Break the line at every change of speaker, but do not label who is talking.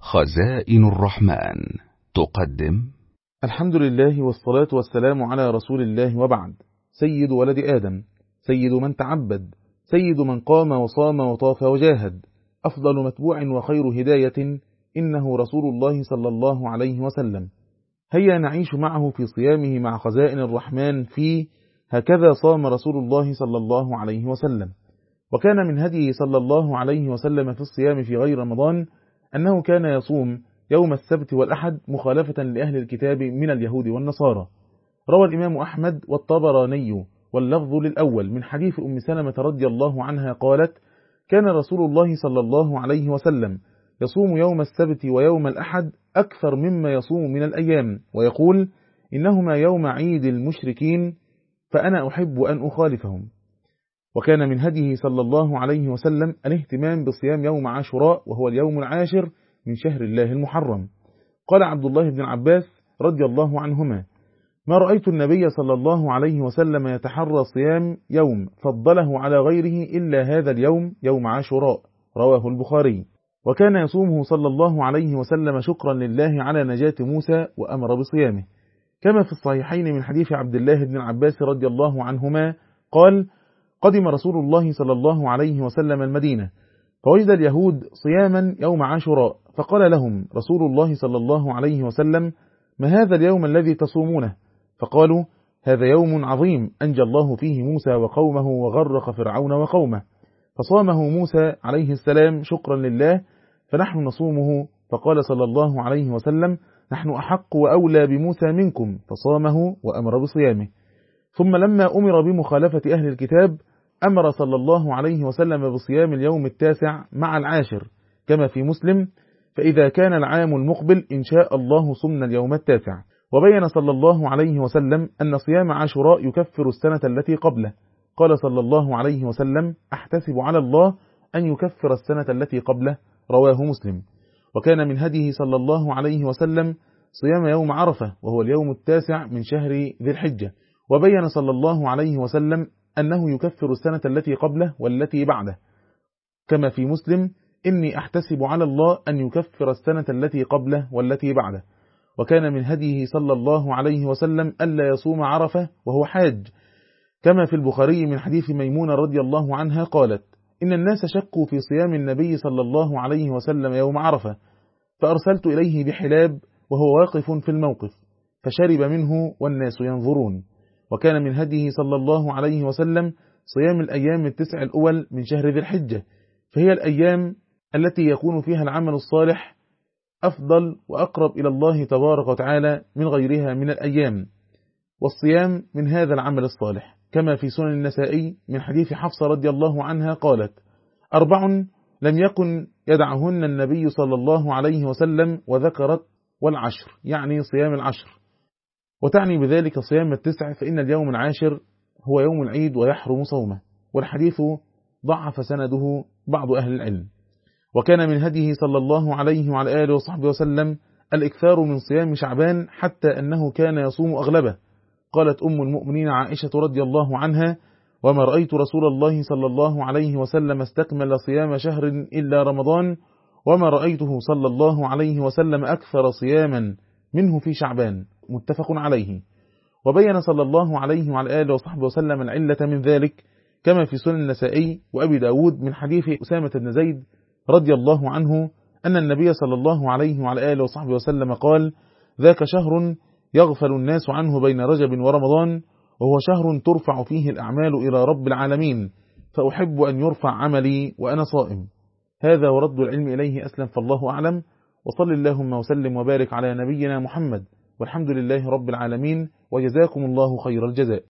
خزائن الرحمن تقدم.
الحمد لله والصلاة والسلام على رسول الله، وبعد. سيد ولد آدم، سيد من تعبد، سيد من قام وصام وطاف وجاهد، أفضل متبوع وخير هداية، إنه رسول الله صلى الله عليه وسلم. هيا نعيش معه في صيامه مع خزائن الرحمن في هكذا صام رسول الله صلى الله عليه وسلم. وكان من هديه صلى الله عليه وسلم في الصيام في غير رمضان أنه كان يصوم يوم السبت والأحد مخالفة لأهل الكتاب من اليهود والنصارى. روى الإمام أحمد والطبراني واللفظ للأول من حديث أم سلمة رضي الله عنها قالت: كان رسول الله صلى الله عليه وسلم يصوم يوم السبت ويوم الأحد أكثر مما يصوم من الأيام، ويقول: إنهما يوم عيد المشركين فأنا أحب أن أخالفهم. وكان من هديه صلى الله عليه وسلم الاهتمام بصيام يوم عاشوراء، وهو اليوم العاشر من شهر الله المحرم. قال عبد الله بن عباس رضي الله عنهما: ما رأيت النبي صلى الله عليه وسلم يتحرى صيام يوم فضله على غيره إلا هذا اليوم، يوم عاشوراء. رواه البخاري. وكان يصومه صلى الله عليه وسلم شكرا لله على نجاة موسى، وأمر بصيامه، كما في الصحيحين من حديث عبد الله بن عباس رضي الله عنهما قال: قدم رسول الله صلى الله عليه وسلم المدينة، فوجد اليهود صياما يوم عاشوراء، فقال لهم رسول الله صلى الله عليه وسلم: ما هذا اليوم الذي تصومونه؟ فقالوا: هذا يوم عظيم أنجى الله فيه موسى وقومه وغرق فرعون وقومه، فصامه موسى عليه السلام شكرا لله، فنحن نصومه. فقال صلى الله عليه وسلم: نحن أحق وأولى بموسى منكم، فصامه وأمر بصيامه. ثم لما أمر بمخالفة أهل الكتاب أمر صلى الله عليه وسلم بصيام اليوم التاسع مع العاشر، كما في مسلم: فإذا كان العام المقبل إن شاء الله صمنا اليوم التاسع. وبين صلى الله عليه وسلم أن صيام عاشوراء يكفر السنة التي قبله. قال صلى الله عليه وسلم: أحتسب على الله أن يكفر السنة التي قبله. رواه مسلم. وكان من هديه صلى الله عليه وسلم صيام يوم عرفة، وهو اليوم التاسع من شهر ذي الحجة. وبين صلى الله عليه وسلم أنه يكفر السنة التي قبله والتي بعده، كما في مسلم: إني أحتسب على الله أن يكفر السنة التي قبله والتي بعده. وكان من هديه صلى الله عليه وسلم ألا يصوم عرفة وهو حاج، كما في البخاري من حديث ميمونة رضي الله عنها قالت: إن الناس شكوا في صيام النبي صلى الله عليه وسلم يوم عرفة، فأرسلت إليه بحلاب وهو واقف في الموقف، فشرب منه والناس ينظرون. وكان من هديه صلى الله عليه وسلم صيام الأيام التسع الأول من شهر ذي الحجة، فهي الأيام التي يكون فيها العمل الصالح أفضل وأقرب إلى الله تبارك وتعالى من غيرها من الأيام، والصيام من هذا العمل الصالح، كما في سنن النسائي من حديث حفصة رضي الله عنها قالت: 4 لم يكن يدعهن النبي صلى الله عليه وسلم، وذكرت والعشر، يعني صيام العشر، وتعني بذلك صيام التسع، فإن اليوم العاشر هو يوم العيد ويحرم صومه. والحديث ضعف سنده بعض أهل العلم. وكان من هديه صلى الله عليه وعلى آله وصحبه وسلم الإكثار من صيام شعبان، حتى أنه كان يصوم أغلبه. قالت أم المؤمنين عائشة رضي الله عنها: وما رأيت رسول الله صلى الله عليه وسلم استكمل صيام شهر إلا رمضان، وما رأيته صلى الله عليه وسلم أكثر صياما منه في شعبان. متفق عليه. وبين صلى الله عليه وعلى آله وصحبه وسلم العلة من ذلك، كما في سنن النسائي وأبي داود من حديث أسامة بن زيد رضي الله عنه أن النبي صلى الله عليه وعلى آله وصحبه وسلم قال: ذاك شهر يغفل الناس عنه بين رجب ورمضان، وهو شهر ترفع فيه الأعمال إلى رب العالمين، فأحب أن يرفع عملي وأنا صائم. هذا ورد العلم إليه أسلم، فالله أعلم. وصل اللهم وسلم وبارك على نبينا محمد، والحمد لله رب العالمين، وجزاكم الله خير الجزاء.